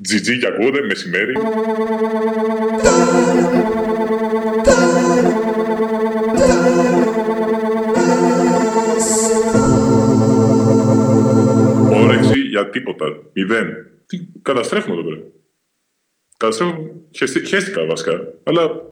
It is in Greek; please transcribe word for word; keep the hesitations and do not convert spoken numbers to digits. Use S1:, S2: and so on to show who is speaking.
S1: Τζιτζί κι ακούτε, μεσημέρι. Όρεξη για τίποτα. Μηδέν. Τι καταστρέφουμε εδώ πέρα. Καταστρέφουμε. Χαιστήκα βασικά. Αλλά